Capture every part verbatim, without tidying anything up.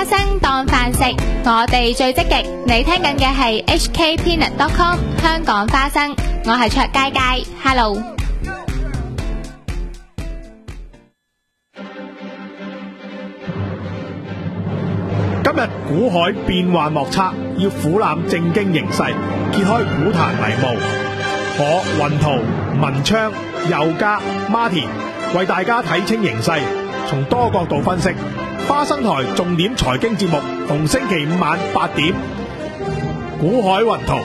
生當飯食，我哋最積極。你聽緊嘅係 H K Peanut dot com 香港花生，我係卓佳佳 ，Hello。 今日股海變幻莫測，要俯瞰正經形勢，揭開股壇迷霧。我雲圖、文昌、佑嘉、Martin 為大家睇清形勢，從多角度分析。花生台重點財經節目，逢星期五晚八點，股海雲圖。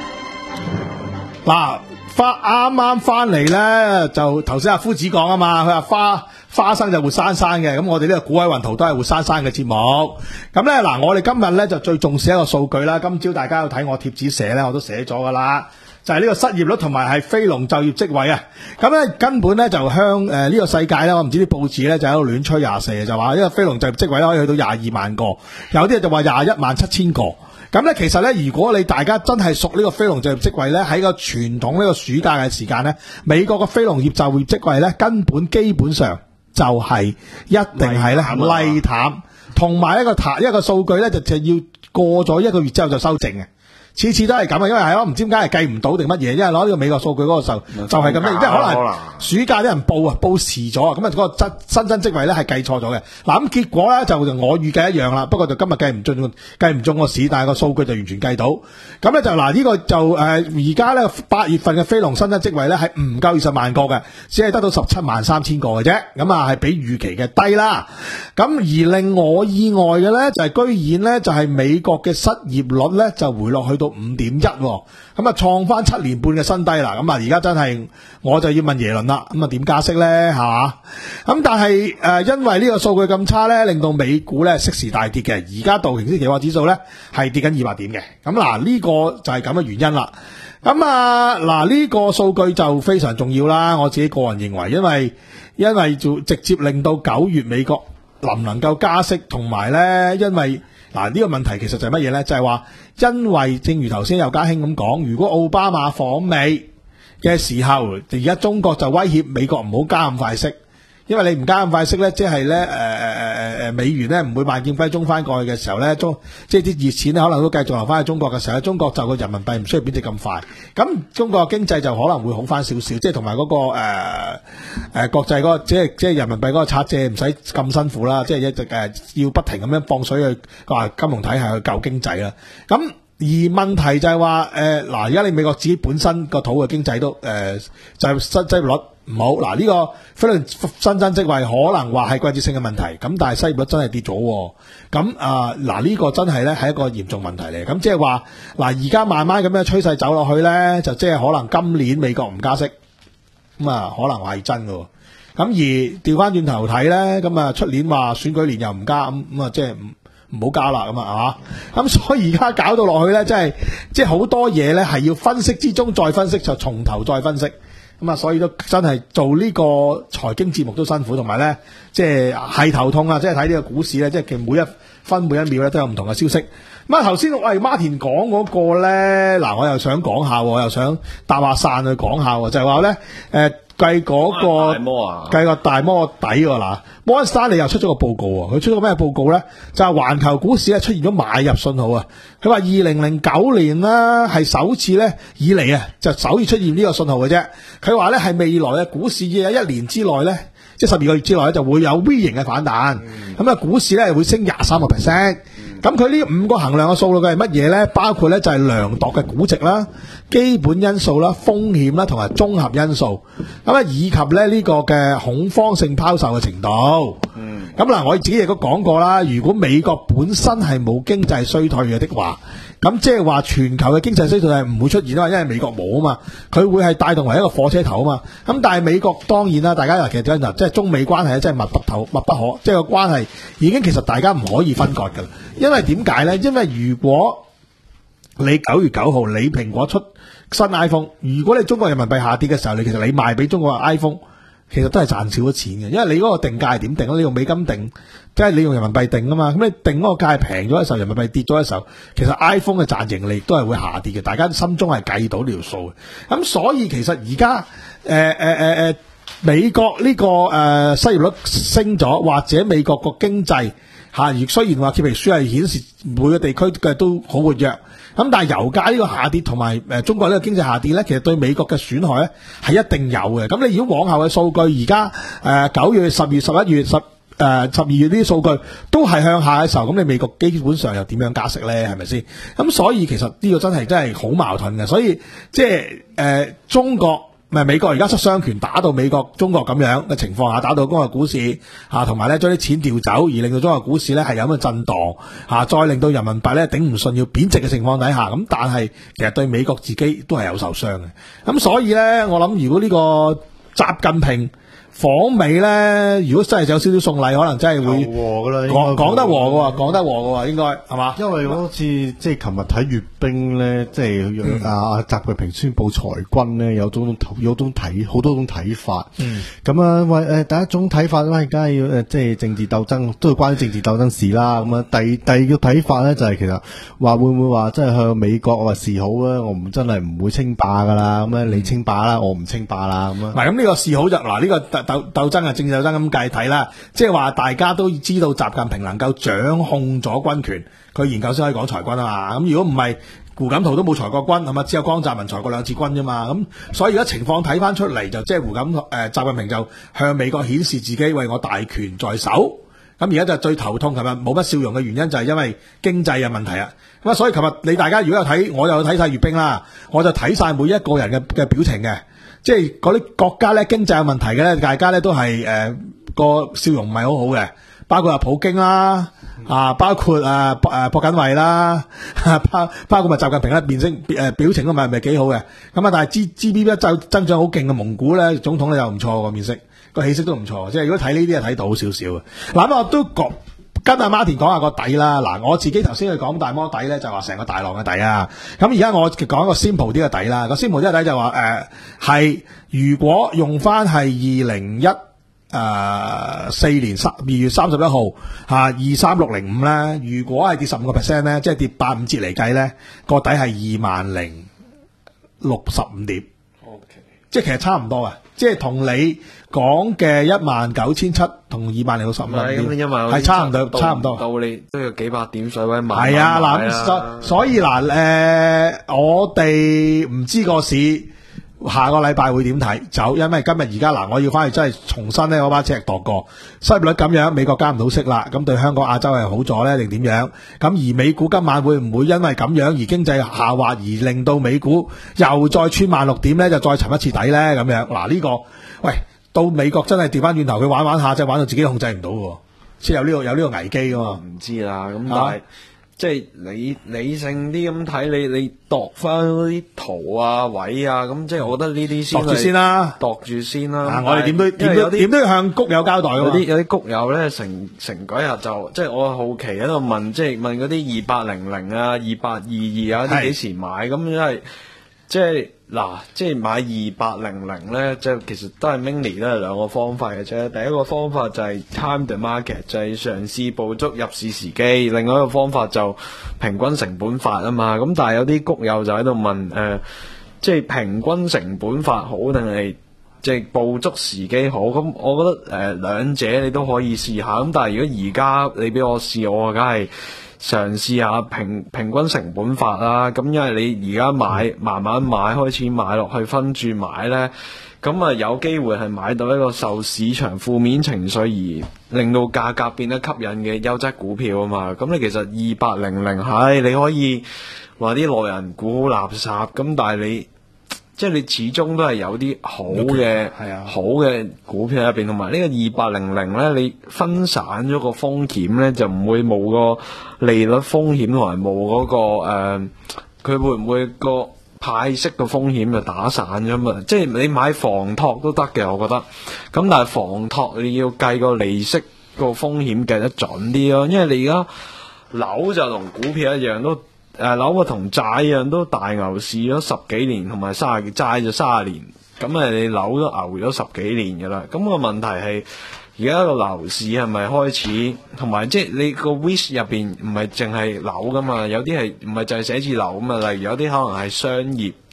嗱，花啱啱翻嚟呢，就頭先阿夫子講啊嘛，佢話花花生就活生生嘅，咁我哋呢個股海雲圖都係活生生嘅節目。咁呢，嗱，我哋今日呢就最重視一個數據啦。今朝大家有睇我貼紙寫呢，我都寫咗噶啦。就係呢個失業率同埋係非農就業職位啊，咁咧根本咧就向誒呢個世界咧，我唔知啲報紙咧就喺度亂吹廿四，就話呢個非農就業職位咧可以去到廿二萬個，有啲就話廿一萬七千個。咁咧其實咧，如果你大家真係熟呢個非農就業職位咧，喺個傳統呢個暑假嘅時間咧，美國嘅非農業就業職位咧根本基本上就係一定係咧麗淡，同埋一個淡一個數據咧就就要過咗一個月之後就修正嘅。次次都係咁啊，因為係咯，唔知點解係計唔到定乜嘢，因為攞呢個美國數據嗰個時候就係咁樣，即係可能暑假啲人報啊報遲咗啊，咁啊嗰個新增職位咧係計錯咗嘅。嗱咁結果咧就我預計一樣啦，不過就今日計唔中計唔中個市，但係個數據就完全計到。咁咧就嗱呢個就誒而家咧八月份嘅非農新增職位咧係唔夠二十萬個嘅，只係得到十七萬三千個嘅啫，咁啊係比預期嘅低啦。咁而令我意外嘅咧就係居然咧就係美國嘅失業率咧就回落去到五點一，咁啊創翻七年半嘅新低啦。咁啊而家真係我就要問耶倫啦，咁啊點加息咧係嘛？咁但係誒、呃、因為呢個數據咁差咧，令到美股咧息時大跌嘅。而家道瓊斯期貨指數咧係跌緊二百點嘅。咁嗱呢個就係咁嘅原因啦。咁啊嗱呢個數據就非常重要啦。我自己個人認為，因為因為就直接令到九月美國能唔能夠加息，同埋咧因為。嗱呢個問題其實就係乜嘢呢？就係話，因為正如頭先尤家興咁講，如果奧巴馬訪美嘅時候，而家中國就威脅美國唔好加咁快息，因為你唔加咁快息呢，即係呢誒誒誒誒美元呢唔會萬劍歸宗翻過去嘅時候呢，中即係啲熱錢呢可能都繼續流翻去中國嘅時候，中國就個人民幣唔需要貶值咁快，咁中國嘅經濟就可能會好翻少少，即係同埋嗰個誒誒、呃呃、國際嗰、嗰個即係即係人民幣嗰個拆借唔使咁辛苦啦，即係一直誒、呃、要不停咁樣放水去話金融體系去救經濟啦，咁。而問題就係話誒嗱，而家你美國自己本身個土嘅經濟都誒、呃、就係失業率唔好，嗱呢、這個非農新增職位可能話係季節性嘅問題，咁但係失業率真係跌咗，咁啊嗱呢個真係咧係一個嚴重問題嚟，咁即係話嗱而家慢慢咁樣趨勢走落去咧，就即係可能今年美國唔加息，咁啊可能係真㗎，咁而調翻轉頭睇咧，咁啊出年話選舉年又唔加，咁咁啊即係唔。唔好加啦咁啊，咁所以而家搞到落去咧，真係即係好多嘢咧，係要分析之中再分析，就從頭再分析。咁啊，所以都真係做呢個財經節目都辛苦，同埋咧，即係係頭痛啊！即係睇呢個股市咧，即係其實每一分每一秒咧都有唔同嘅消息。咁啊，頭先喂 Martin 講嗰個咧，嗱我又想講下，我又想搭下傘去講下，就係話咧，誒計嗰個計個大摩底喎嗱，摩根士丹利又出咗個報告喎，佢出咗咩報告咧？就係環球股市咧出現咗買入信號啊！佢話二零零九年啦係首次咧以嚟啊，就首次出現呢個信號嘅啫。佢話咧係未來嘅股市喺一年之內咧，即係十二個月之內咧就會有 V 型嘅反彈，咁、嗯、啊股市咧會升廿三個 percent。咁佢呢五個衡量嘅數據係乜嘢咧？包括咧就係量度嘅估值啦、基本因素啦、風險啦同埋綜合因素，咁啊以及咧呢個嘅恐慌性拋售嘅程度。嗯，咁嗱我自己亦都講過啦，如果美國本身係冇經濟衰退嘅的話，咁即係話全球嘅經濟衰退係唔會出現啊嘛，因為美國冇啊嘛，佢會係帶動為一個火車頭啊嘛。咁但係美國當然啦，大家其實真係即係中美關係咧，真係密不透密不可，即係個關係已經其實大家唔可以分割㗎啦。因為點解咧？因為如果你九月九號你蘋果出新 iPhone， 如果你中國人民幣下跌嘅時候，你其實你賣俾中國嘅 iPhone， 其實都係賺少咗錢嘅，因為你嗰個定價係點定？你用美金定，即係你用人民幣定啊嘛。咁你定嗰個價係平咗嘅時候，人民幣跌咗嘅時候，其實 iPhone 嘅賺盈利都係會下跌嘅。大家心中係計到呢條數嘅。咁所以其實而家誒誒誒誒美國呢、這個誒、呃、失業率升咗，或者美國個經濟嚇，而雖然話褐皮書係顯示每個地區嘅都好活躍，咁但係油價呢個下跌同埋誒中國呢個經濟下跌咧，其實對美國嘅損害咧係一定有嘅。咁你如果往後嘅數據，而家誒九月、十月、十一月、十誒十二月呢啲數據都係向下嘅時候，咁你美國基本上又點樣加息咧？係咪先？咁所以其實呢個真係真係好矛盾嘅。所以即係誒、呃、中國。唔係美國而家出雙拳打到美國、中國咁樣嘅情況下，打到中國股市嚇，同埋咧將啲錢調走，而令到中國股市咧係有咁嘅震盪嚇，再令到人民幣咧頂唔順要貶值嘅情況底下，咁但係其實對美國自己都係有受傷嘅。咁所以咧，我諗如果呢個習近平訪美咧，如果真係有少少送禮，可能真係會和噶啦， 講講得和嘅喎，講得和嘅喎，應該係嘛？ 因為好似即係琴日睇閱兵咧，即係阿習近平宣布裁軍咧，有種有種睇好多種睇法。嗯，咁啊，喂誒，第一種睇法咧，梗係要誒，即係政治鬥爭，都係關於政治鬥爭事啦。咁啊，第第二個睇法咧，就係其實話會唔會話即係向美國話示好咧？我唔真係唔會稱霸噶啦，咁咧你稱霸啦，我唔稱霸啦，咁啊。 嗱，咁呢個示好就嗱呢個鬥鬥爭啊，政治鬥爭咁計睇啦，即係話大家都知道習近平能夠掌控咗軍權，佢研究先可以講裁軍啊嘛。咁如果唔係，胡錦濤都冇裁過軍，係嘛？只有江澤民裁過兩次軍啫嘛。咁所以而家情況睇翻出嚟，就即係胡錦誒、呃、習近平就向美國顯示自己為我大權在手。咁而家就最頭痛，琴日冇乜笑容嘅原因就係因為經濟嘅問題啊。咁啊，所以琴日你大家如果有睇，我有睇晒閱兵啦，我就睇晒每一個人嘅嘅表情嘅。即係嗰啲國家咧經濟有問題嘅咧，大家咧都係誒個笑容唔係好好嘅，包括阿普京啦，啊包括啊誒朴槿惠啦，包包括咪習近平咧面色誒表情都唔係唔係幾好嘅。咁啊，但係 G G D P 增增長好勁嘅蒙古咧總統咧又唔錯個面色，個氣色都唔錯。即係如果睇呢啲係睇到好少少嘅。嗱咁我都講。跟阿 Martin 講下個底啦，嗱我自己頭先去講大摩底咧，就話成個大浪嘅底啊。咁而家我講一個 simple 啲嘅底啦，個 simple 啲嘅底就話誒係如果用翻係二零一誒四年三二月三十一號嚇二三六零五咧，如果係跌十五個 percent 咧，即係跌八五折嚟計咧，個底係二萬零六十五點。 OK， 即係其實差唔多啊，即係同你講嘅一萬九千七同二萬零六十五點係差唔多，差唔多。 到你都要幾百點水位買。 係啊，嗱，所所以嗱，誒、呃，我哋唔知個市下個禮拜會點睇走，因為今日而家嗱，我要翻去真係重新咧，我把尺度過失業率咁樣，美國加唔到息啦，咁對香港亞洲係好咗咧，定點樣？咁而美股今晚會唔會因為咁樣而經濟下滑而令到美股又再穿萬六點咧，就再沉一次底咧？咁樣嗱，呢、這個喂。到美國真係調翻轉頭，佢玩玩下，即係玩到自己都控制唔到嘅，即係有呢、這個有呢個危機噶嘛？ 唔知啦，咁但係、啊、即係理理性啲咁睇，你你度翻嗰啲圖啊位啊，咁即係我覺得呢啲先度住先啦， 度住先啦。 啊、我哋點都點都點都要向谷友交代。 有啲有啲谷友咧，成成嗰日就即係我好奇喺度問，即係問嗰啲二八零零啊、二八二二啊啲幾時買？咁因為即係。嗱，即係買二八零零咧，即係其實都係 mini 都係兩個方法嘅啫。第一個方法就係 time the market，就係嘗試捕捉入市時機；另外一個方法就平均成本法啊嘛。咁但係有啲谷友就喺度問，誒、呃，即係平均成本法好定係即係捕捉時機好？咁我覺得誒、呃、兩者你都可以試下。咁但係如果而家你俾我試，我梗係嘗試下平平均成本法啦，咁因為你而家買慢慢買開始買落去分注買呢，咁啊有機會係買到一個受市場負面情緒而令到價格變得吸引嘅優質股票啊嘛，咁你其實二八零零係你可以話啲內人股好垃圾，咁但係你即係你始終都係有啲好嘅，係啊，好嘅股票入邊，同埋呢個二八零零咧，你分散咗個風險咧，就唔會冇個利率風險同埋冇嗰個誒，佢、呃、會唔會個派息嘅風險就打散咗嘛？即係你買房託都得嘅，我覺得。咁但係房託你要計個利息個風險計得準啲咯，因為你而家樓就同股票一樣都。誒樓嘅同債一樣都大牛市咗十幾年，同埋卅債就卅年，咁誒你樓都牛咗十幾年㗎啦。咁、個問題係而家個樓市係咪開始，同埋即係你個 wish 入邊唔係淨係樓㗎嘛，有啲係唔係就係寫字樓㗎嘛？例如有啲可能係商業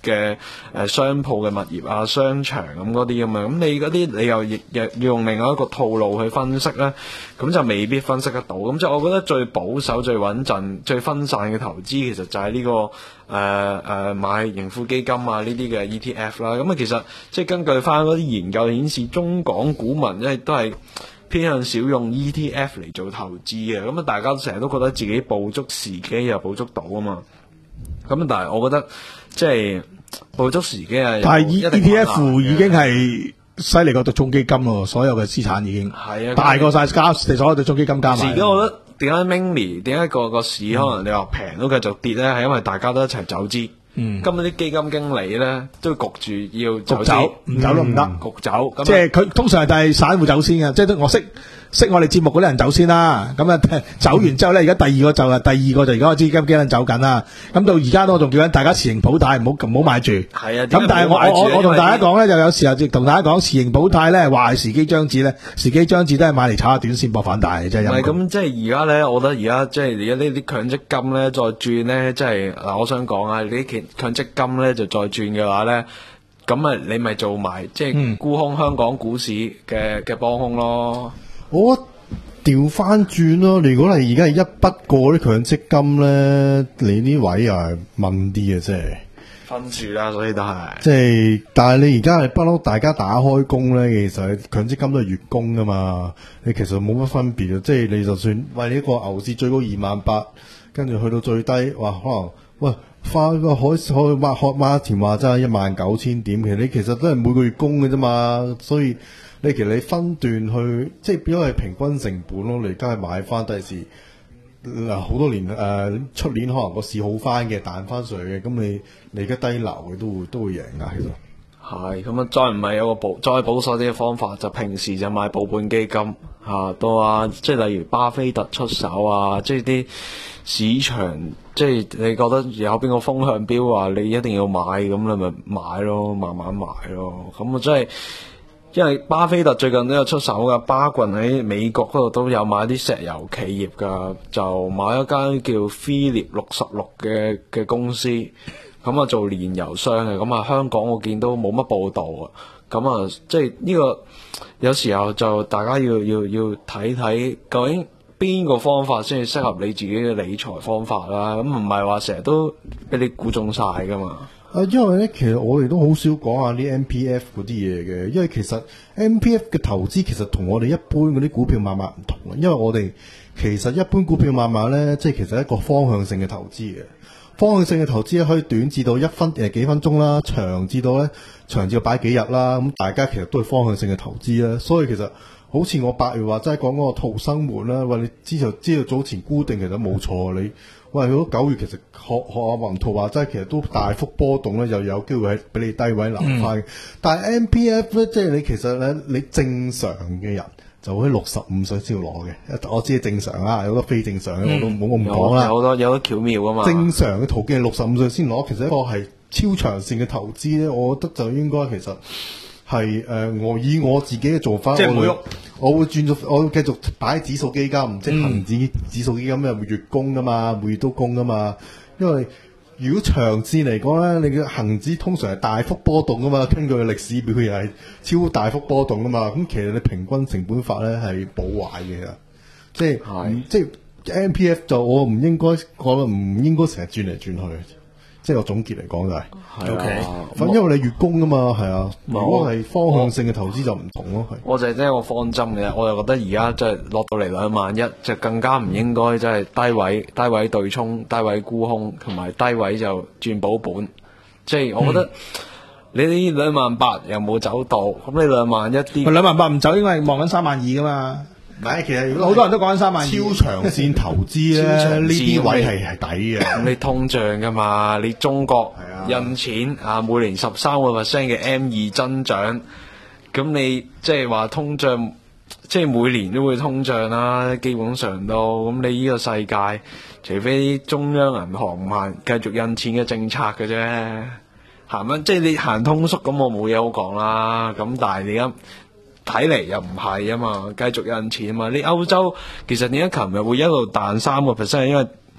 嘅誒商鋪嘅物業啊、商場咁嗰啲咁樣，咁你嗰啲你又亦又要用另外一個套路去分析咧，咁就未必分析得到。咁即係我覺得最保守、最穩陣、最分散嘅投資，其實就係呢、這個誒誒、呃呃、買盈富基金啊呢啲嘅 E T F 啦。咁啊其實即係根據翻嗰啲研究顯示，中港股民因為都係偏向少用 E T F 嚟做投資嘅，咁啊大家成日都覺得自己捕捉時機又捕捉到啊嘛，咁啊但係我覺得即係捕捉時機啊， 但係 E T F 已經係犀利過對沖基金咯，所有嘅資產已經係啊大過晒加所有對沖基金加埋。 而家我覺得點解 mini 點解個個市可能你話平都繼續跌咧，係因為大家都一齊走資。嗯，今日啲基金經理咧都焗住要走走，唔走都唔得， 焗走。 即係佢通常就係散戶走先嘅，即係我識識我哋節目嗰啲人走先啦。咁啊走完之後咧，而家第二個就係第二個就而家個基金經理走緊啦。咁到而家都我仲叫緊大家持盈保泰，唔好唔好買住。係啊，咁但係我我我同大家講咧，就有時候同大家講持盈保泰咧，話係時機將至咧，時機將至都係買嚟炒下短線博反彈嘅啫。 唔係咁，即係而家咧，我覺得而家即係而家呢啲強積金咧再轉咧，即係嗱，我想講啊，呢啲強積金咧就再轉嘅話咧，咁啊你咪做埋即係沽空香港股市嘅嘅幫兇咯。 我調翻轉咯，如果你而家係一筆過啲強積金咧，你呢位又係問啲嘅，即係分住啦，所以都係即係，但係你而家係不嬲，大家打開工咧，其實強積金都係月供噶嘛，你其實冇乜分別嘅，即係你就算喂你一個牛市最高二萬八，跟住去到最低，哇可能喂。花個海海挖學馬田話齋一萬九千點，其實你其實都係每個月供嘅啫嘛，所以你其實你分段去，即係變咗係平均成本咯。你而家係買翻第時嗱好多年誒，出、呃、年可能個市好翻嘅彈翻上嘅，咁你你而家低流嘅都會都會贏噶，其實係咁啊！再唔係有個保再保守啲嘅方法，就平時就買保本基金嚇，到啊即係例如巴菲特出手啊，即係啲市場。即係你覺得有邊個風向標話你一定要買，咁你咪買咯，慢慢買咯。咁啊真係，因為巴菲特最近都有出手噶，巴郡喺美國嗰度都有買啲石油企業噶，就買一間叫菲列六十六嘅嘅公司，咁啊做煉油商嘅。咁啊香港我見都冇乜報道啊。咁啊即係呢個有時候就大家要要要睇睇究竟邊個方法先係適合你自己嘅理財方法啦？咁唔係話成日都俾你估中晒噶嘛？ 啊，因為咧，其實我哋都好少講下啲 M P F 嗰啲嘢嘅，因為其實 M P F 嘅投資其實同我哋一般嗰啲股票買賣唔同嘅，因為我哋其實一般股票買賣咧，即係其實一個方向性嘅投資嘅，方向性嘅投資咧可以短至到一分誒幾分鐘啦，長至到咧長至到擺幾日啦，咁大家其實都係方向性嘅投資啦，所以其實。好似我八月話齋講嗰個逃生門啦，喂，你知道知道早前沽定其實冇錯，你喂如果九月其實學學阿雲圖話齋，其實都大幅波動咧，又有機會係俾你低位留翻嘅。嗯、但係 M P F 咧，即係你其實咧，你正常嘅人就可以六十五歲先要攞嘅。我知係正常啦，有好多非正常嘅、嗯、我都冇我唔講啦。有好多有好多巧妙啊嘛。正常嘅途徑係六十五歲先攞，其實一個係超長線嘅投資咧，我覺得就應該其實。係誒、呃，我以我自己嘅做法， 即係會， 我會轉咗，我會繼續擺指數基金，嗯、即係恒指指數基金又月供噶嘛，每月都供噶嘛。因為如果長線嚟講咧，你嘅恒指通常係大幅波動噶嘛，根據歷史表又係超大幅波動噶嘛。咁其實你平均成本法咧係保壞嘅，即係是即係 M P F 就我唔應該，我唔應該成日轉嚟轉去。即係我總結嚟講就係、是、，OK，反因為你月供噶嘛，係啊。如果係方向性嘅投資就唔同咯，係。 我就係聽個方針嘅，我就覺得而家即係落到嚟兩萬一，就更加唔應該即係低位低位對沖、低位沽空，同埋低位就轉保本。即係我覺得、嗯、你呢兩萬八又冇走到，咁你兩萬一啲， 兩萬八唔走，因為望緊三萬二噶嘛。 唔係，其實好多人都講緊三萬二。 超長線投資咧，呢啲位係係抵嘅。 咁你通脹噶嘛？你中國印錢啊，每年十三個 percent 嘅 M 二增長，咁你即係話通脹，即係每年都會通脹啦。基本上都咁，你呢個世界，除非中央銀行唔行繼續印錢嘅政策嘅啫，行乜？即係你行通縮咁，我冇嘢好講啦。咁但係你而家。睇嚟又唔係啊嘛，繼續印錢啊嘛。你歐洲其實點解琴日會一路彈三個 percent？因為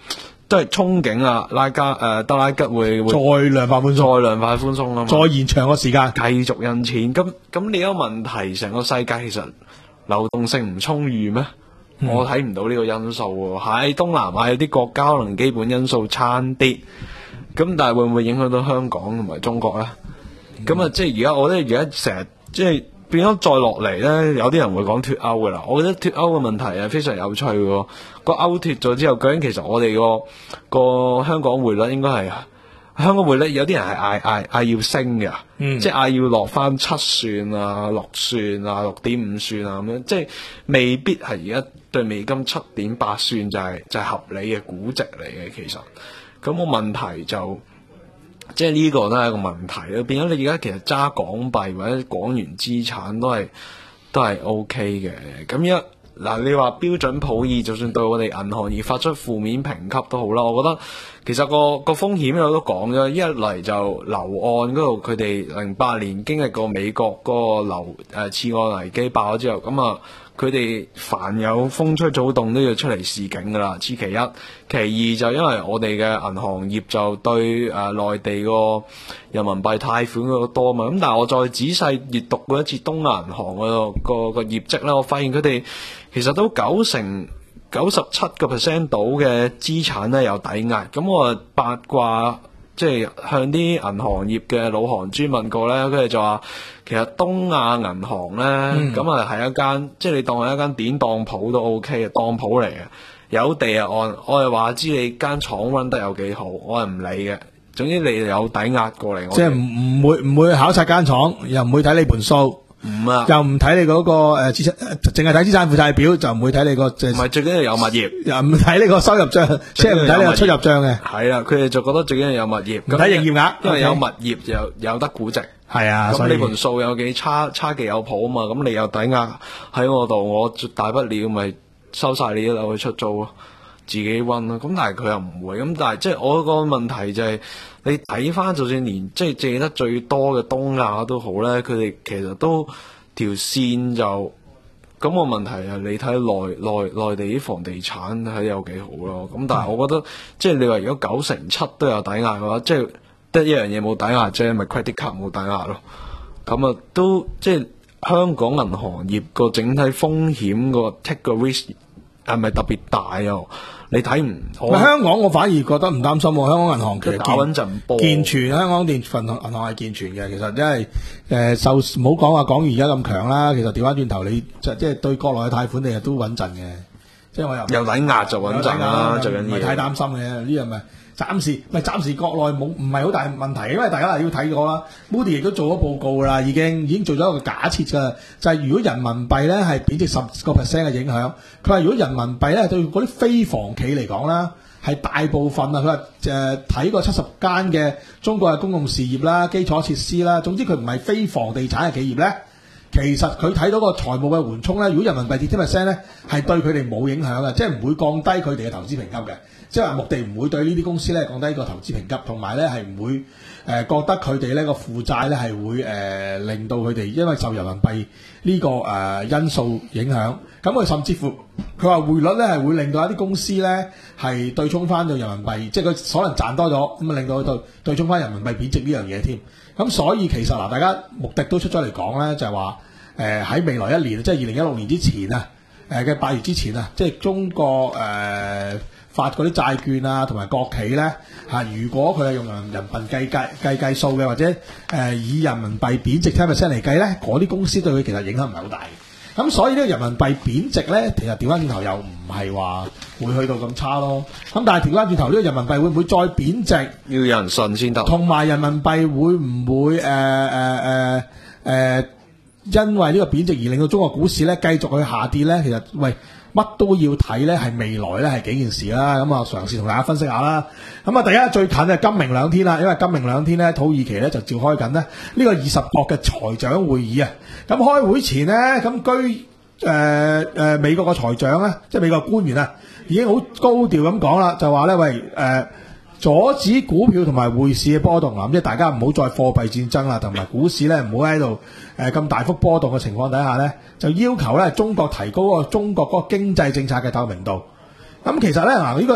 都係憧憬啊，拉加誒、呃、德拉吉會會再量化寬鬆， 再量化寬鬆啊嘛， 再延長個時間， 繼續印錢。咁咁你有問題，成個世界其實流動性唔充裕咩？嗯、我睇唔到呢個因素喎。喺東南亞有啲國家可能基本因素差啲，咁但係會唔會影響到香港同埋中國咧？咁啊、嗯，即係而家我覺得而家成日即係變咗再落嚟咧，有啲人會講脫歐噶啦。我覺得脫歐嘅問題係非常有趣嘅。個歐脫咗之後，究竟其實我哋個個香港匯率應該係香港匯率有啲人係嗌嗌嗌要升嘅，嗯、即係嗌要落翻七算啊、六算啊、六點五算啊咁樣，即係未必係而家對美金七點八算就係、是、就係、是、合理嘅估值嚟嘅。其實咁個問題就即係呢個都係一個問題咯。變咗你而家其實揸港幣或者港元資產都係都係 O K 嘅。咁一嗱，你話標準普爾就算對我哋銀行業發出負面評級都好啦，我覺得其實個個風險我都講咗，一嚟就樓按嗰度，佢哋零八年經歷過美國嗰個樓誒次按危機爆咗之後，咁啊佢哋凡有風吹草動都要出嚟示警噶啦，此其一。其二就因為我哋嘅銀行業就對誒內、呃、地個人民幣貸款嗰個多嘛，咁但係我再仔細閱讀過一次東亞銀行個個個業績咧，我發現佢哋其實都九成九十七個 percent 到嘅資產咧有抵押。咁我八卦即係向啲銀行業嘅老行專問過咧，佢哋就話其實東亞銀行咧咁啊係一間即係你當係一間典當鋪都 OK 嘅當鋪嚟嘅，有地啊按，我係話知你間廠 run 得有幾好，我係唔理嘅。總之你有抵押過嚟， 即係唔唔會唔會考察間廠，又唔會睇你盤數。唔啊，又唔睇你嗰個誒資產，淨係睇資產負債表，就唔會睇你個即係。唔係最緊要有物業，又唔睇你個收入賬，即係唔睇你個出入賬嘅。係啦，佢哋就覺得最緊要有物業，唔睇營業額，因為有物業就有有得估值。係啊，咁你盤數有幾差差幾有譜啊嘛？咁你有抵押喺我度，我大不了咪收晒你啲樓去出租咯，自己溫咯。咁但係佢又唔會，咁但係即係我個問題就係、是。你睇翻，就算連即係借得最多嘅東亞都好咧，佢哋其實都條線就咁個問題係你睇內內內地啲房地產睇有幾好咯。咁但係我覺得即係你話如果九成七都有抵押嘅話，即係得一樣嘢冇抵押啫，咪 credit card 冇抵押咯。咁啊都即係香港銀行業個整體風險個 take 個 risk 係咪特別大啊？你睇唔？香港我反而覺得唔擔心喎。香港銀行其實打穩陣波，健全。香港電銀行銀行係健全嘅。其實因為誒受唔好講話港元而家咁強啦。其實調翻轉頭，你即係對國內嘅貸款，你係都穩陣嘅。即係我又有抵押就穩陣啦，最緊要唔係太擔心嘅呢樣咪。暫時咪暫時國內冇唔係好大問題，因為大家係要睇過啦。Moody 亦都做咗報告啦，已經已經做咗一個假設㗎，就係、是、如果人民幣咧係貶值十個 percent 嘅影響，佢話如果人民幣咧對嗰啲非房企嚟講啦，係大部分啊，佢話誒睇過七十間嘅中國嘅公共事業啦、基礎設施啦，總之佢唔係非房地產嘅企業咧，其實佢睇到個財務嘅緩衝咧，如果人民幣跌十 percent 咧，係對佢哋冇影響嘅，即係唔會降低佢哋嘅投資評級嘅。即係話目的唔會對呢啲公司咧降低個投資評級，同埋咧係唔會誒、呃、覺得佢哋呢個負債咧係會誒、呃、令到佢哋因為受人民幣呢、這個誒、呃、因素影響。咁佢甚至乎佢話匯率咧係會令到一啲公司咧係對沖翻到人民幣，即係佢可能賺多咗，咁啊令到佢對對沖翻人民幣貶值呢樣嘢添。咁所以其實嗱，大家目的都出咗嚟講咧，就係話誒喺未來一年，即係二零一六年之前啊，誒嘅八月之前啊，即係中國誒。呃發嗰啲債券啊，同埋國企咧嚇，如果佢係用人人民幣計計計數嘅，或者誒、呃、以人民幣貶值十 percent 嚟計咧，嗰啲公司對佢其實影響唔係好大嘅。咁所以呢個人民幣貶值咧，其實調翻轉頭又唔係話會去到咁差咯。咁但係調翻轉頭呢個人民幣會唔會再貶值？要有人信先得。同埋人民幣會唔會誒誒誒誒，因為呢個貶值而令到中國股市咧繼續去下跌咧？其實喂。乜都要睇咧，係未來咧係幾件事啦。咁啊，嘗試同大家分析下啦。咁啊，第一最近啊，今明兩天啦，因為今明兩天咧，土耳其咧就召開緊咧呢個二十國嘅財長會議啊。咁開會前咧，咁據誒誒、呃呃、美國嘅財長咧，即係美國官員啊，已經好高調咁講啦，就話咧喂誒。呃阻止股票同埋匯市嘅波動啊！即係大家唔好再貨幣戰爭啦，同埋股市咧唔好喺度誒咁大幅波動嘅情況底下咧，就要求咧中國提高個中國嗰個經濟政策嘅透明度。咁其實咧嗱，呢個就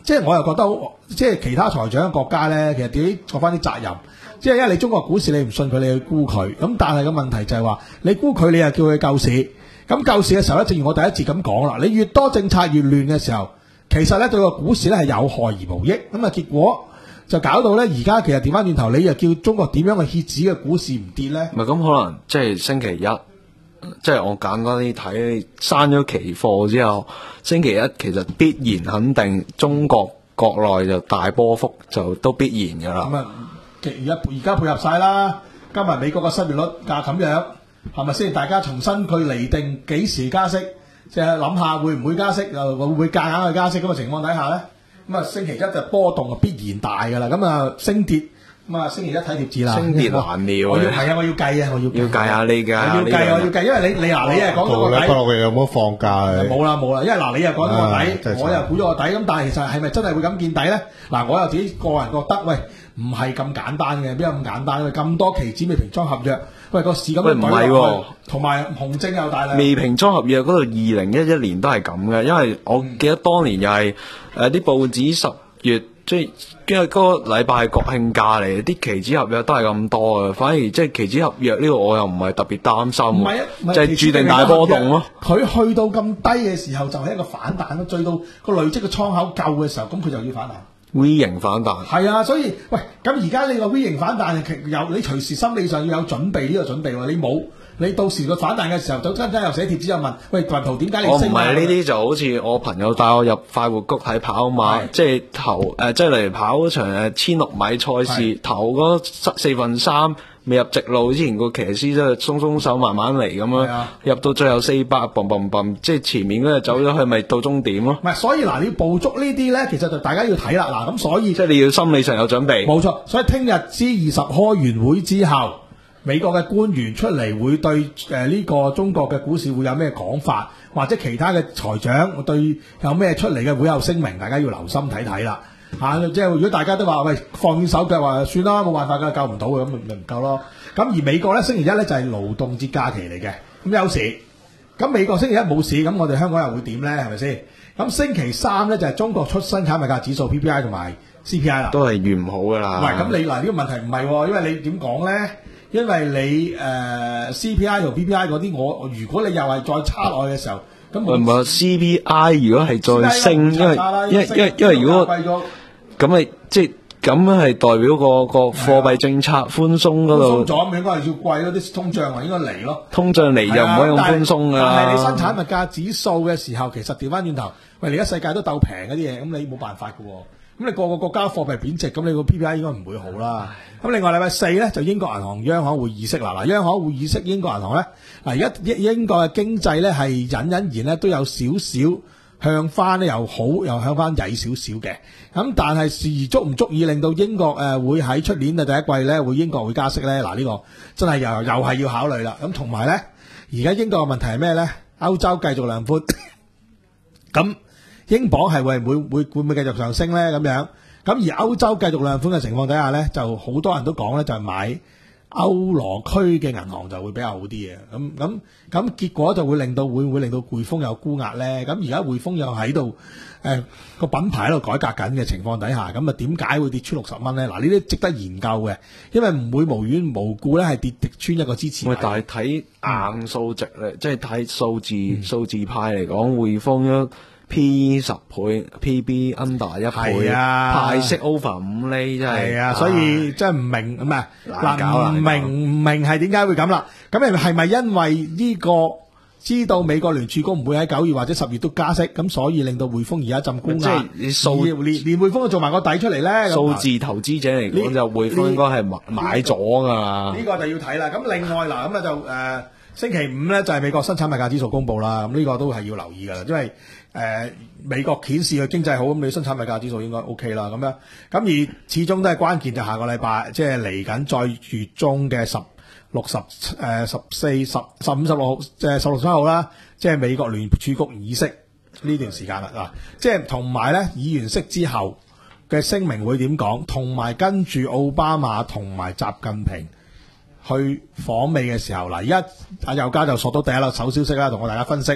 即係我又覺得好，即係其他財長嘅國家咧，其實自己做翻啲責任。即係因為你中國股市你唔信佢，你去沽佢。咁但係個問題就係話，你沽佢你又叫佢救市。咁救市嘅時候咧，正如我第一節咁講啦，你越多政策越亂嘅時候，其實咧對個股市咧係有害而無益。咁啊結果就搞到咧而家其實調翻轉頭，你又叫中國點樣去遏止嘅股市唔跌咧？ 唔係咁可能即係星期一，即係我簡單啲睇，刪咗期貨之後，星期一其實必然肯定中國國內就大波幅就都必然㗎啦。 咁啊，而家而家配合晒啦，今日美國嘅失業率價咁樣，係咪先？大家重新去釐定幾時加息，即係諗下會唔會加息，又會唔會夾硬去加息咁嘅情況底下咧？咁啊，星期一就波動啊必然大㗎啦。咁啊，升跌咁啊，星期一睇貼紙啦。 升跌難料我要係啊，我要計啊，我要要計下你㗎。 我要計，我要計，因為你你嗱，你係講到個底。 不落嘅有冇放假咧？ 冇啦冇啦，因為嗱，你又講到個底， 啊、 我又估咗個底。咁但係其實係咪真係會咁見底咧？嗱，我又自己個人覺得，喂，唔係咁簡單嘅，邊有咁簡單？因為咁多期指未平倉合約，喂個市咁樣懟落去，同埋紅證又大量。 未平倉合約嗰度，二零一一年都係咁嘅，因為我記得當年又係誒啲報紙十月。即係因為嗰個禮拜係國慶假嚟，啲期指合約都係咁多嘅，反而即係期指合約呢個我又唔係特別擔心， 唔係啊， 就係注定大波動咯。 佢去到咁低嘅時候，就係一個反彈咯，追到個累積嘅倉口夠嘅時候，咁佢就要反彈。 V 型反彈係啊，所以喂，咁而家你個 V 型反彈有你隨時心理上要有準備呢個準備喎，你冇。你到時個反彈嘅時候，就真真又寫貼紙又問，喂，雲圖點解你升？ 我唔係呢啲，就好似我朋友帶我入快活谷睇跑馬，即係頭誒，即係例如跑嗰場誒千六米賽事，頭嗰四分三未入直路之前，個騎師即係鬆鬆手慢慢嚟咁樣，入到最後四百，嘣嘣嘣，即係前面嗰隻走咗去，咪到終點咯。 唔係，所以嗱，你要捕捉呢啲咧，其實就大家要睇啦。嗱，咁所以即係你要心理上有準備。 冇錯，所以聽日 G 二十開完會之後。美國嘅官員出嚟會對誒呢、呃這個中國嘅股市會有咩講法，或者其他嘅財長對有咩出嚟嘅會有聲明，大家要留心睇睇啦嚇。即係如果大家都話喂放軟手腳話算啦，冇辦法㗎，救唔到嘅咁咪唔夠咯。咁而美國咧星期一咧就係、是、勞動節假期嚟嘅，咁有市。咁美國星期一冇市，咁我哋香港又會點咧？係咪先？咁星期三咧就係、是、中國出生產物價指數 P P I 同埋 C P I 啦， 都係預唔好㗎啦。 唔係咁你嗱呢、這個問題唔係喎，因為你點講咧？因為你誒、呃、C P I 同 P P I 嗰啲，我如果你又係再差落去嘅時候，咁唔係 C P I 如果係再升，因為因為因為因為如果咁咪即係咁樣係代表個個貨幣政策寬鬆嗰度， 寬鬆咗咁應該係要貴咯，啲通脹啊應該嚟咯， 通脹嚟就唔可以咁寬鬆㗎。 但係你生產物價指數嘅時候，其實調翻轉頭，喂，而家世界都鬥平嗰啲嘢，咁你冇辦法㗎喎。咁你個個國家貨幣貶值，咁你個 P P I 應該唔會好啦。咁另外禮拜四咧就英國銀行央行會議息啦。嗱，央行會議息，英國銀行咧嗱，而家英英國嘅經濟咧係隱隱然咧都有少少向翻咧又好，又向翻曳少少嘅。咁但係是足唔足以令到英國誒、呃、會喺出年嘅第一季咧會英國會加息咧？嗱，呢個真係又又係要考慮啦。咁同埋咧，而家英國嘅問題係咩咧？歐洲繼續量寬，咁。英鎊係會會會會唔會繼續上升咧？咁樣咁而歐洲繼續量寬嘅情況底下咧，就好多人都講咧，就係買歐羅區嘅銀行就會比較好啲嘅。咁咁咁結果就會令到會唔會令到匯豐有沽壓咧？咁而家匯豐又喺度誒個品牌喺度改革緊嘅情況底下，咁啊點解會跌穿六十蚊咧？嗱，呢啲值得研究嘅，因為唔會無緣無故咧係跌跌穿一個支持位。 但係睇硬數值咧，嗯、即係睇數字數字派嚟講，匯豐咗。P 十倍 ，P B under 一倍， 啊、 派息 over 五厘，真係， 係啊，所以真係唔明唔係嗱，唔明唔明係點解會咁啦？咁係係咪因為呢個知道美國聯儲局唔會喺九月或者十月都加息，咁所以令到匯豐而家浸沽壓？即係你數連連匯豐都做埋個底出嚟咧？ 數字投資者嚟講就匯豐應該係買買咗噶啦。 呢個就要睇啦。咁另外嗱，咁啊就誒、呃、星期五咧就係美國生產物價指數公布啦。咁呢個都係要留意噶啦，因為。誒、呃、美國顯示佢經濟好，咁你生產物價指數應該 OK 啦，咁樣咁而始終都係關鍵就下個禮拜，即係嚟緊再月中嘅十六十誒十四十十五十六號，即係十六七號啦，即係美國聯儲局議息呢段時間啦，嗱，即係同埋咧議完息之後嘅聲明會點講，同埋跟住奧巴馬同埋習近平去訪美嘅時候，嗱，而家阿友嘉就索到第一粒手消息啦，同我大家分析。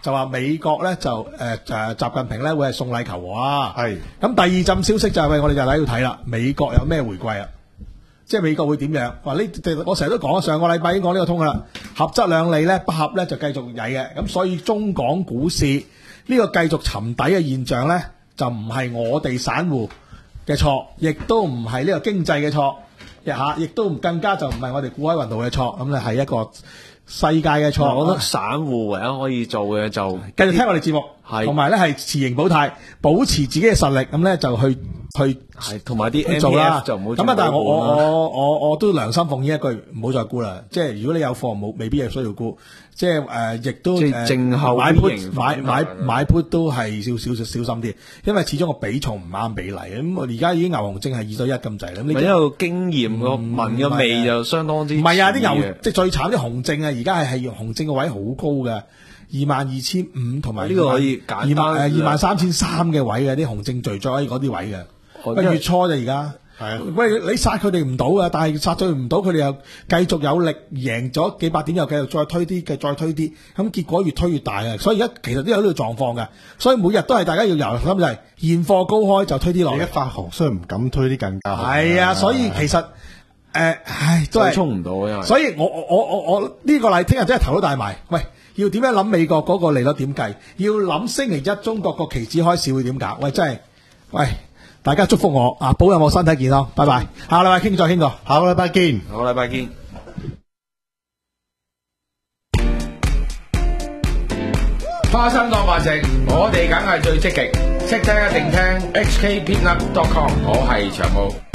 就話美國咧就誒誒習近平咧會係送禮求和啊。 係咁第二陣消息就係、喂、我哋就睇要睇啦，美國有咩回歸啊？即係美國會點樣？話呢，我成日都講，上個禮拜已經講呢個通噶啦，合則兩利咧，不合咧就繼續曳嘅。咁所以中港股市呢個繼續沉底嘅現象咧，就唔係我哋散戶嘅錯，亦都唔係呢個經濟嘅錯，亦嚇，亦都更加就唔係我哋股海運道嘅錯，咁咧係一個世界嘅錯。 我覺得散戶唯一可以做嘅就繼續聽我哋節目，同埋咧係持盈保泰，保持自己嘅實力，咁咧就去去係同埋啲去做啦 M P F 就唔好咁啊！但係我我做我我我都良心奉獻一句，唔好再沽啦。即係如果你有貨冇，未必係需要沽。即係誒，亦都即係靜候買 put 型買買反彈買 put 都係少少少小心啲，因為始終個比重唔啱比例。咁我而家已經牛熊證係二對一咁滯啦。咁你因為個經驗個聞嘅味就相當之唔係啊！啲牛似嘅即係最慘啲熊證啊！而家係係用熊證個位好高嘅，二萬二千五同埋呢個可以二簡單萬誒二萬三千三嘅位嘅啲熊證聚咗喺嗰啲位嘅。喂， 哦因為月初啫而家。 係啊喂，你殺佢哋唔到嘅，但係殺咗佢唔到，佢哋又繼續有力贏咗幾百點，又繼續再推啲，嘅再推啲，咁結果越推越大嘅。所以而家其實都有呢個狀況嘅，所以每日都係大家要由心就係現貨高開就推啲落嚟而家。發行商唔敢推啲更加好。 係啊，所以其實誒、呃唉，都係衝唔到，因為所以我我我我我呢個禮聽日真係頭都大埋。喂，要點樣諗美國嗰個利率點計？要諗星期一中國個期指開市會點搞？喂，真係喂。大家祝福我啊，保佑我身體健康，拜拜。下個禮拜傾再傾過， 下個禮拜見。 下個禮拜見。 花生當飯食，我哋梗係最積極，識聽一定聽 H K Peanut dot com，我係長毛。